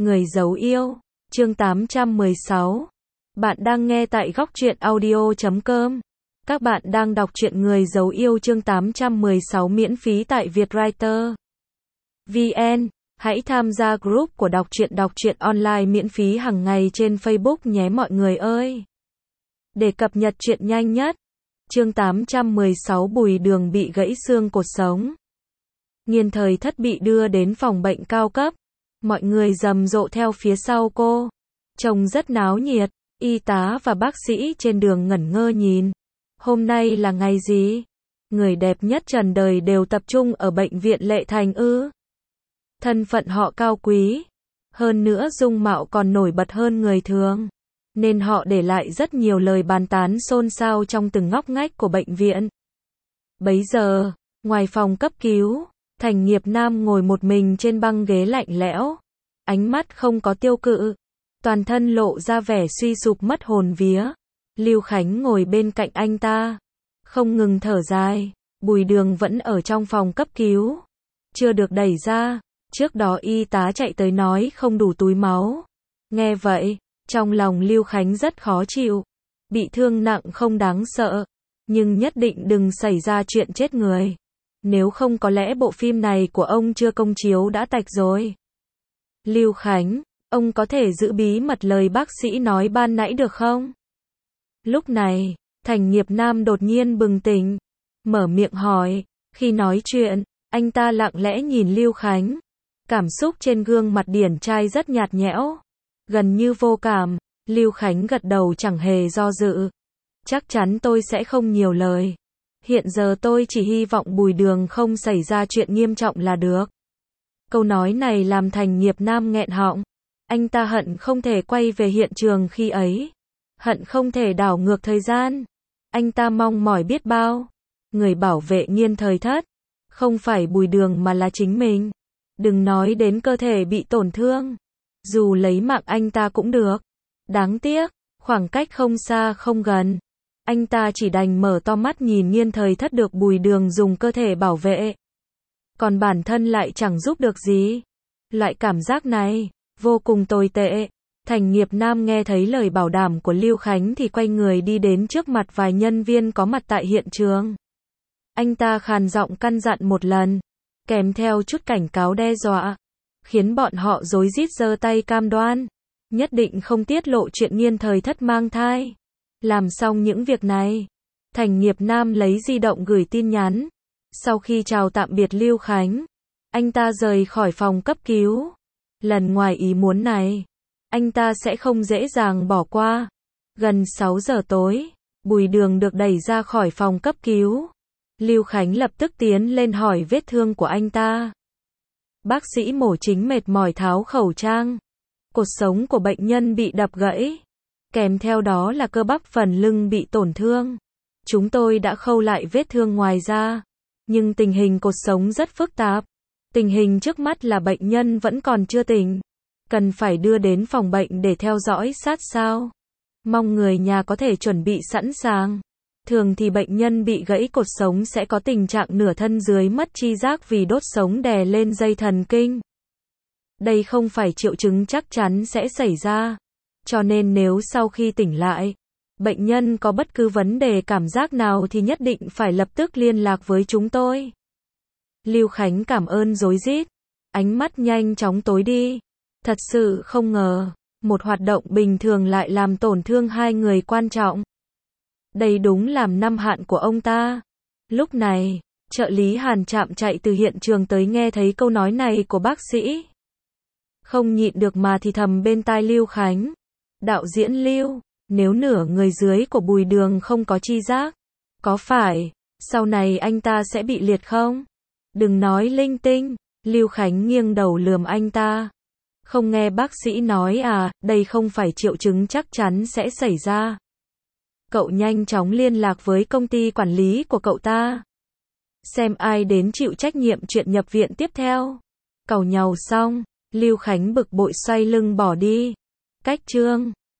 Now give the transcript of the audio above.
Người giấu yêu, chương 816. Bạn đang nghe tại góc truyện audio.com. Các bạn đang đọc truyện Người giấu yêu chương 816 miễn phí tại Vietwriter VN. Hãy tham gia group của đọc truyện online miễn phí hàng ngày trên Facebook nhé mọi người ơi. Để cập nhật truyện nhanh nhất. Chương 816 Bùi Đường bị gãy xương cột sống. Nghiên Thời Thất bị đưa đến phòng bệnh cao cấp. Mọi người rầm rộ theo phía sau cô. Trông rất náo nhiệt, y tá và bác sĩ trên đường ngẩn ngơ nhìn. Hôm nay là ngày gì? Người đẹp nhất trần đời đều tập trung ở bệnh viện Lệ Thành ư? Thân phận họ cao quý, hơn nữa dung mạo còn nổi bật hơn người thường, nên họ để lại rất nhiều lời bàn tán xôn xao trong từng ngóc ngách của bệnh viện. Bấy giờ, ngoài phòng cấp cứu, Thành Nghiệp Nam ngồi một mình trên băng ghế lạnh lẽo, ánh mắt không có tiêu cự, toàn thân lộ ra vẻ suy sụp mất hồn vía. Lưu Khánh ngồi bên cạnh anh ta, không ngừng thở dài. Bùi Đường vẫn ở trong phòng cấp cứu, chưa được đẩy ra. Trước đó y tá chạy tới nói không đủ túi máu. Nghe vậy, trong lòng Lưu Khánh rất khó chịu. Bị thương nặng không đáng sợ, nhưng nhất định đừng xảy ra chuyện chết người. Nếu không có lẽ bộ phim này của ông chưa công chiếu đã tạch rồi. Lưu Khánh, ông có thể giữ bí mật lời bác sĩ nói ban nãy được không? Lúc này, Thành Nghiệp Nam đột nhiên bừng tỉnh, mở miệng hỏi. Khi nói chuyện, anh ta lặng lẽ nhìn Lưu Khánh. Cảm xúc trên gương mặt điển trai rất nhạt nhẽo, gần như vô cảm. Lưu Khánh gật đầu chẳng hề do dự. Chắc chắn tôi sẽ không nhiều lời. Hiện giờ tôi chỉ hy vọng Bùi Đường không xảy ra chuyện nghiêm trọng là được. Câu nói này làm Thành Nghiệp Nam nghẹn họng. Anh ta hận không thể quay về hiện trường khi ấy. Hận không thể đảo ngược thời gian. Anh ta mong mỏi biết bao. Người bảo vệ Nghiên Thời Thất không phải Bùi Đường mà là chính mình. Đừng nói đến cơ thể bị tổn thương. Dù lấy mạng anh ta cũng được. Đáng tiếc, khoảng cách không xa không gần. Anh ta chỉ đành mở to mắt nhìn Nghiên Thời Thất được Bùi Đường dùng cơ thể bảo vệ. Còn bản thân lại chẳng giúp được gì. Loại cảm giác này, vô cùng tồi tệ. Thành Nghiệp Nam nghe thấy lời bảo đảm của Lưu Khánh thì quay người đi đến trước mặt vài nhân viên có mặt tại hiện trường. Anh ta khàn giọng căn dặn một lần, kèm theo chút cảnh cáo đe dọa, khiến bọn họ rối rít giơ tay cam đoan, nhất định không tiết lộ chuyện Nghiên Thời Thất mang thai. Làm xong những việc này, Thành Nghiệp Nam lấy di động gửi tin nhắn. Sau khi chào tạm biệt Lưu Khánh, anh ta rời khỏi phòng cấp cứu. Lần ngoài ý muốn này, anh ta sẽ không dễ dàng bỏ qua. Gần 6 giờ tối, Bùi Đường được đẩy ra khỏi phòng cấp cứu. Lưu Khánh lập tức tiến lên hỏi vết thương của anh ta. Bác sĩ mổ chính mệt mỏi tháo khẩu trang. Cột sống của bệnh nhân bị đập gãy, kèm theo đó là cơ bắp phần lưng bị tổn thương. Chúng tôi đã khâu lại vết thương ngoài da, nhưng tình hình cột sống rất phức tạp. Tình hình trước mắt là bệnh nhân vẫn còn chưa tỉnh, cần phải đưa đến phòng bệnh để theo dõi sát sao. Mong người nhà có thể chuẩn bị sẵn sàng. Thường thì bệnh nhân bị gãy cột sống sẽ có tình trạng nửa thân dưới mất tri giác vì đốt sống đè lên dây thần kinh. Đây không phải triệu chứng chắc chắn sẽ xảy ra. Cho nên nếu sau khi tỉnh lại, bệnh nhân có bất cứ vấn đề cảm giác nào thì nhất định phải lập tức liên lạc với chúng tôi. Lưu Khánh cảm ơn rối rít, ánh mắt nhanh chóng tối đi. Thật sự không ngờ, một hoạt động bình thường lại làm tổn thương hai người quan trọng. Đây đúng làm năm hạn của ông ta. Lúc này, trợ lý Hàn Trạm chạy từ hiện trường tới nghe thấy câu nói này của bác sĩ. Không nhịn được mà thì thầm bên tai Lưu Khánh. Đạo diễn Lưu, nếu nửa người dưới của Bùi Đường không có tri giác, có phải sau này anh ta sẽ bị liệt không? Đừng nói linh tinh. Lưu Khánh nghiêng đầu lườm anh ta. Không nghe bác sĩ nói à, đây không phải triệu chứng chắc chắn sẽ xảy ra. Cậu nhanh chóng liên lạc với công ty quản lý của cậu ta, xem ai đến chịu trách nhiệm chuyện nhập viện tiếp theo. Càu nhàu xong, Lưu Khánh bực bội xoay lưng bỏ đi. Cách chương